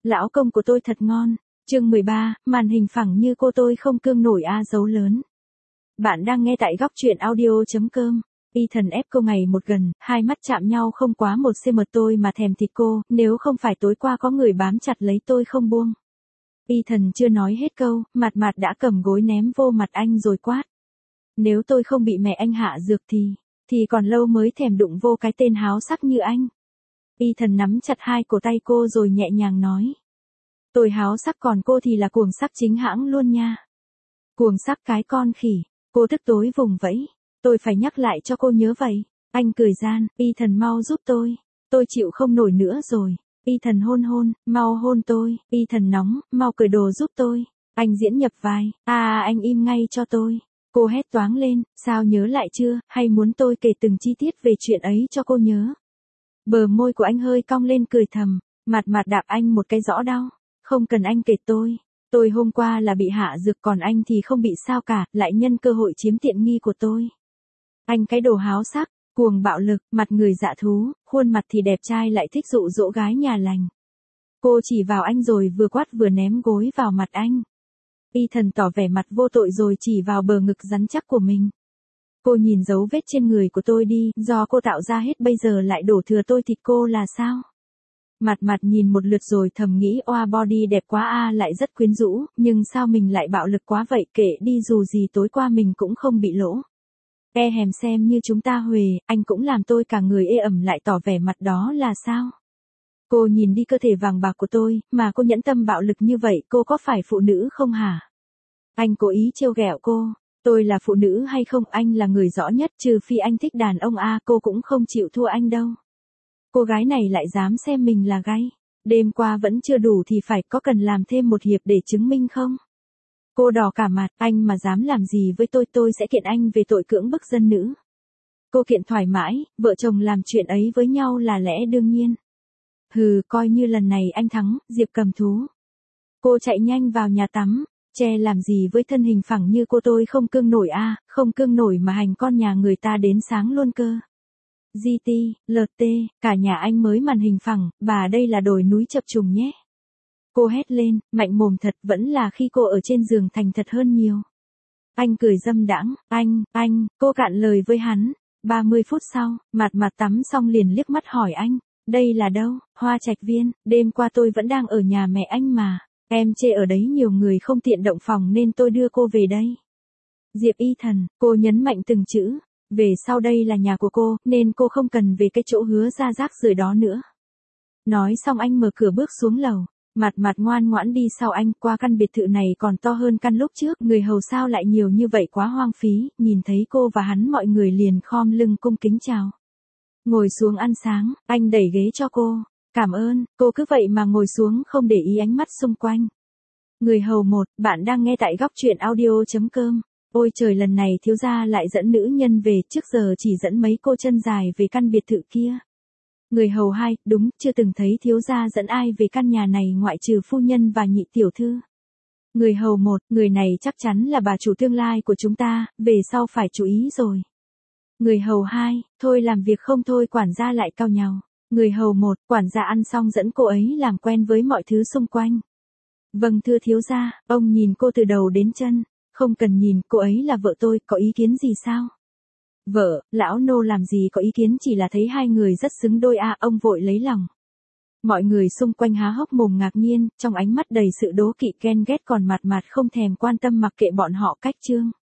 lão công của tôi thật ngon. Chương 13, màn hình phẳng như cô tôi không cương nổi a dấu lớn. Bạn đang nghe tại góc truyện audio.com. Ethan ép cô ngày một gần, hai mắt chạm nhau không quá 1 cm tôi mà thèm thịt cô, nếu không phải tối qua có người bám chặt lấy tôi không buông. Ethan chưa nói hết câu, mặt đã cầm gối ném vô mặt anh rồi quát. Nếu tôi không bị mẹ anh hạ dược thì còn lâu mới thèm đụng vô cái tên háo sắc như anh. Ethan nắm chặt hai cổ tay cô rồi nhẹ nhàng nói. Tôi háo sắc còn cô thì là cuồng sắc chính hãng luôn nha. Cuồng sắc cái con khỉ, cô tức tối vùng vẫy. Tôi phải nhắc lại cho cô nhớ vậy. Anh cười gian, Ethan mau giúp tôi chịu không nổi nữa rồi. Ethan hôn, mau hôn tôi. Ethan nóng, mau cởi đồ giúp tôi. Anh diễn nhập vai, anh im ngay cho tôi. Cô hét toáng lên, sao nhớ lại chưa, hay muốn tôi kể từng chi tiết về chuyện ấy cho cô nhớ. Bờ môi của anh hơi cong lên cười thầm, mặt đạp anh một cái rõ đau. Không cần anh kể tôi hôm qua là bị hạ dược còn anh thì không bị sao cả, lại nhân cơ hội chiếm tiện nghi của tôi. Anh cái đồ háo sắc, cuồng bạo lực, mặt người dạ thú, khuôn mặt thì đẹp trai lại thích dụ dỗ gái nhà lành. Cô chỉ vào anh rồi vừa quát vừa ném gối vào mặt anh. Ethan tỏ vẻ mặt vô tội rồi chỉ vào bờ ngực rắn chắc của mình. Cô nhìn dấu vết trên người của tôi đi, do cô tạo ra hết bây giờ lại đổ thừa tôi thịt cô là sao? Mặt nhìn một lượt rồi thầm nghĩ oa body đẹp quá lại rất quyến rũ, nhưng sao mình lại bạo lực quá vậy, kệ đi dù gì tối qua mình cũng không bị lỗ. Hèm xem như chúng ta huề, anh cũng làm tôi cả người ê ẩm lại tỏ vẻ mặt đó là sao? Cô nhìn đi cơ thể vàng bạc của tôi, mà cô nhẫn tâm bạo lực như vậy, cô có phải phụ nữ không hả? Anh cố ý trêu ghẹo cô, tôi là phụ nữ hay không anh là người rõ nhất, trừ phi anh thích đàn ông cô cũng không chịu thua anh đâu. Cô gái này lại dám xem mình là gay. Đêm qua vẫn chưa đủ thì phải có cần làm thêm một hiệp để chứng minh không? Cô đỏ cả mặt, anh mà dám làm gì với tôi sẽ kiện anh về tội cưỡng bức dân nữ. Cô kiện thoải mái, vợ chồng làm chuyện ấy với nhau là lẽ đương nhiên. Hừ, coi như lần này anh thắng, Diệp cầm thú. Cô chạy nhanh vào nhà tắm, che làm gì với thân hình phẳng như cô tôi không cương nổi không cương nổi mà hành con nhà người ta đến sáng luôn cơ. GT, LT, cả nhà anh mới màn hình phẳng, bà đây là đồi núi chập trùng nhé. Cô hét lên, mạnh mồm thật, vẫn là khi cô ở trên giường thành thật hơn nhiều. Anh cười dâm đãng, anh, cô cạn lời với hắn. 30 phút sau, mặt tắm xong liền liếc mắt hỏi anh, đây là đâu? Hoa Trạch Viên, đêm qua tôi vẫn đang ở nhà mẹ anh mà. Em chê ở đấy nhiều người không tiện động phòng nên tôi đưa cô về đây. Diệp Ethan, cô nhấn mạnh từng chữ. Về sau đây là nhà của cô, nên cô không cần về cái chỗ hứa ra rác rưởi đó nữa. Nói xong anh mở cửa bước xuống lầu. Mặt ngoan ngoãn đi sau anh, qua căn biệt thự này còn to hơn căn lúc trước, người hầu sao lại nhiều như vậy quá hoang phí, nhìn thấy cô và hắn mọi người liền khom lưng cung kính chào. Ngồi xuống ăn sáng, anh đẩy ghế cho cô. Cảm ơn, cô cứ vậy mà ngồi xuống không để ý ánh mắt xung quanh. Người hầu 1, bạn đang nghe tại góc truyện audio.com. Ôi trời, lần này thiếu gia lại dẫn nữ nhân về, trước giờ chỉ dẫn mấy cô chân dài về căn biệt thự kia. Người hầu 2, đúng, chưa từng thấy thiếu gia dẫn ai về căn nhà này ngoại trừ phu nhân và nhị tiểu thư. Người hầu 1, người này chắc chắn là bà chủ tương lai của chúng ta, về sau phải chú ý rồi. Người hầu 2, thôi làm việc không thôi, quản gia lại cau nhàu. Người hầu 1, quản gia ăn xong dẫn cô ấy làm quen với mọi thứ xung quanh. Vâng thưa thiếu gia, ông nhìn cô từ đầu đến chân. Không cần nhìn, cô ấy là vợ tôi, có ý kiến gì sao? Vợ, lão nô làm gì có ý kiến, chỉ là thấy hai người rất xứng đôi ông vội lấy lòng. Mọi người xung quanh há hốc mồm ngạc nhiên, trong ánh mắt đầy sự đố kỵ ghen ghét, còn mặt không thèm quan tâm mặc kệ bọn họ cách trương.